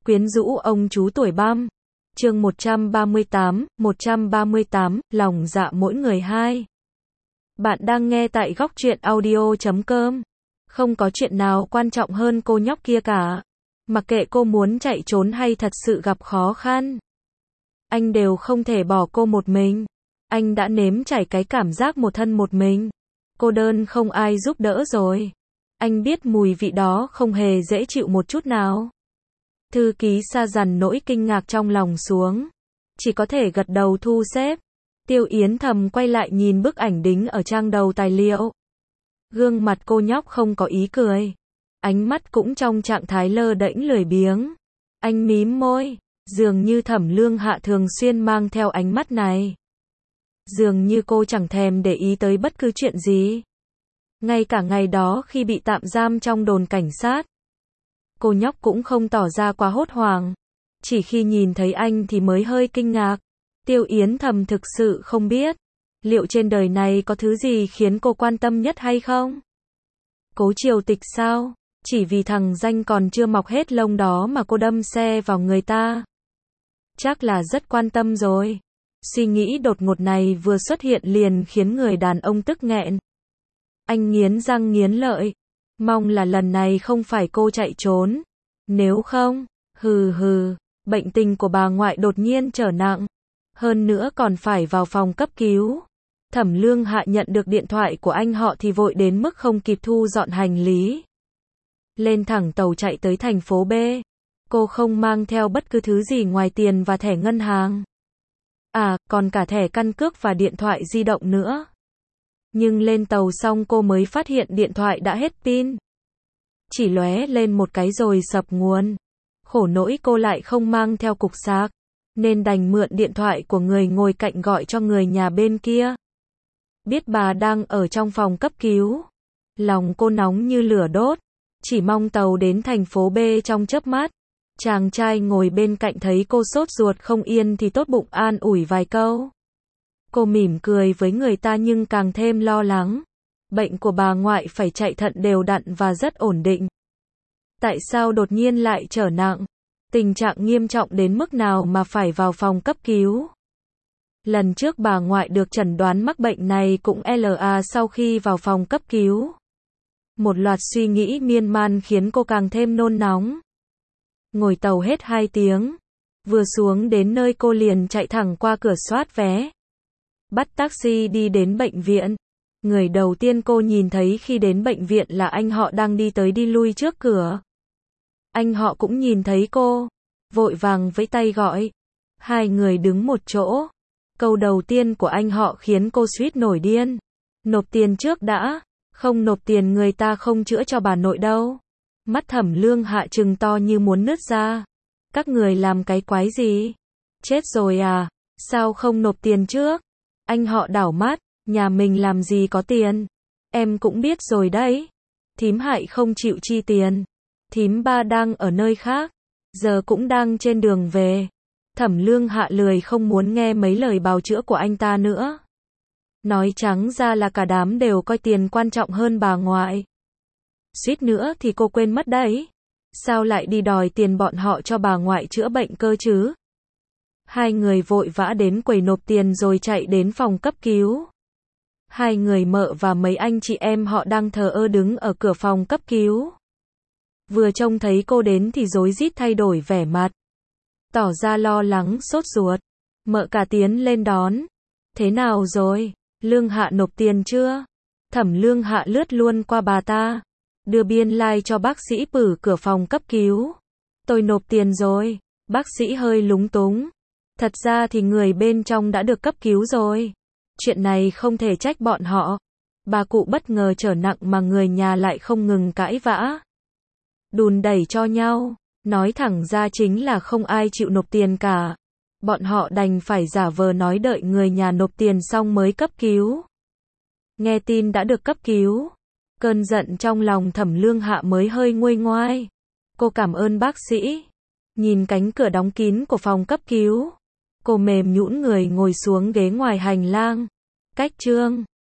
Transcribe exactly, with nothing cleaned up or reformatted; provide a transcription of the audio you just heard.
Quyến rũ ông chú tuổi băm. Chương một trăm ba mươi tám, một trăm ba mươi tám, lòng dạ mỗi người hai. Bạn đang nghe tại góc truyện audio chấm com. Không có chuyện nào quan trọng hơn cô nhóc kia cả. Mặc kệ cô muốn chạy trốn hay thật sự gặp khó khăn, anh đều không thể bỏ cô một mình. Anh đã nếm trải cái cảm giác một thân một mình, cô đơn không ai giúp đỡ rồi. Anh biết mùi vị đó không hề dễ chịu một chút nào. Thư ký sa dằn nỗi kinh ngạc trong lòng xuống, chỉ có thể gật đầu thu xếp. Tiêu Yến thầm quay lại nhìn bức ảnh đính ở trang đầu tài liệu. Gương mặt cô nhóc không có ý cười, ánh mắt cũng trong trạng thái lơ đễnh lười biếng. Anh mím môi, dường như Thẩm Lương Hạ thường xuyên mang theo ánh mắt này. Dường như cô chẳng thèm để ý tới bất cứ chuyện gì. Ngay cả ngày đó khi bị tạm giam trong đồn cảnh sát, cô nhóc cũng không tỏ ra quá hốt hoảng. Chỉ khi nhìn thấy anh thì mới hơi kinh ngạc. Tiêu Yến thầm thực sự không biết, liệu trên đời này có thứ gì khiến cô quan tâm nhất hay không? Cố Triều Tịch sao? Chỉ vì thằng danh còn chưa mọc hết lông đó mà cô đâm xe vào người ta. Chắc là rất quan tâm rồi. Suy nghĩ đột ngột này vừa xuất hiện liền khiến người đàn ông tức nghẹn. Anh nghiến răng nghiến lợi, mong là lần này không phải cô chạy trốn. Nếu không, hừ hừ, bệnh tình của bà ngoại đột nhiên trở nặng, hơn nữa còn phải vào phòng cấp cứu. Thẩm Lương Hạ nhận được điện thoại của anh họ thì vội đến mức không kịp thu dọn hành lý. Lên thẳng tàu chạy tới thành phố B. Cô không mang theo bất cứ thứ gì ngoài tiền và thẻ ngân hàng. À, còn cả thẻ căn cước và điện thoại di động nữa. Nhưng lên tàu xong cô mới phát hiện điện thoại đã hết pin. Chỉ lóe lên một cái rồi sập nguồn. Khổ nỗi cô lại không mang theo cục sạc, nên đành mượn điện thoại của người ngồi cạnh gọi cho người nhà bên kia. Biết bà đang ở trong phòng cấp cứu, lòng cô nóng như lửa đốt, chỉ mong tàu đến thành phố B trong chớp mắt. Chàng trai ngồi bên cạnh thấy cô sốt ruột không yên thì tốt bụng an ủi vài câu. Cô mỉm cười với người ta nhưng càng thêm lo lắng. Bệnh của bà ngoại phải chạy thận đều đặn và rất ổn định. Tại sao đột nhiên lại trở nặng? Tình trạng nghiêm trọng đến mức nào mà phải vào phòng cấp cứu? Lần trước bà ngoại được chẩn đoán mắc bệnh này cũng là sau khi vào phòng cấp cứu. Một loạt suy nghĩ miên man khiến cô càng thêm nôn nóng. Ngồi tàu hết hai tiếng, vừa xuống đến nơi cô liền chạy thẳng qua cửa soát vé, bắt taxi đi đến bệnh viện. Người đầu tiên cô nhìn thấy khi đến bệnh viện là anh họ đang đi tới đi lui trước cửa. Anh họ cũng nhìn thấy cô, vội vàng vẫy tay gọi. Hai người đứng một chỗ. Câu đầu tiên của anh họ khiến cô suýt nổi điên. Nộp tiền trước đã, không nộp tiền người ta không chữa cho bà nội đâu. Mắt Thẩm Lương Hạ trừng to như muốn nứt ra. Các người làm cái quái gì? Chết rồi à? Sao không nộp tiền trước? Anh họ đảo mắt, nhà mình làm gì có tiền? Em cũng biết rồi đấy. Thím Hại không chịu chi tiền. Thím Ba đang ở nơi khác, giờ cũng đang trên đường về. Thẩm Lương Hạ lười không muốn nghe mấy lời bào chữa của anh ta nữa. Nói trắng ra là cả đám đều coi tiền quan trọng hơn bà ngoại. Suýt nữa thì cô quên mất đấy. Sao lại đi đòi tiền bọn họ cho bà ngoại chữa bệnh cơ chứ? Hai người vội vã đến quầy nộp tiền rồi chạy đến phòng cấp cứu. Hai người mợ và mấy anh chị em họ đang thờ ơ đứng ở cửa phòng cấp cứu. Vừa trông thấy cô đến thì rối rít thay đổi vẻ mặt, tỏ ra lo lắng sốt ruột. Mợ cả tiến lên đón. Thế nào rồi? Lương Hạ nộp tiền chưa? Thẩm Lương Hạ lướt luôn qua bà ta, đưa biên lai like cho bác sĩ Pử cửa phòng cấp cứu. Tôi nộp tiền rồi. Bác sĩ hơi lúng túng. Thật ra thì người bên trong đã được cấp cứu rồi. Chuyện này không thể trách bọn họ. Bà cụ bất ngờ trở nặng mà người nhà lại không ngừng cãi vã, đùn đẩy cho nhau. Nói thẳng ra chính là không ai chịu nộp tiền cả. Bọn họ đành phải giả vờ nói đợi người nhà nộp tiền xong mới cấp cứu. Nghe tin đã được cấp cứu, cơn giận trong lòng Thẩm Lương Hạ mới hơi nguôi ngoai. Cô cảm ơn bác sĩ. Nhìn cánh cửa đóng kín của phòng cấp cứu, cô mềm nhũn người ngồi xuống ghế ngoài hành lang. Cách chương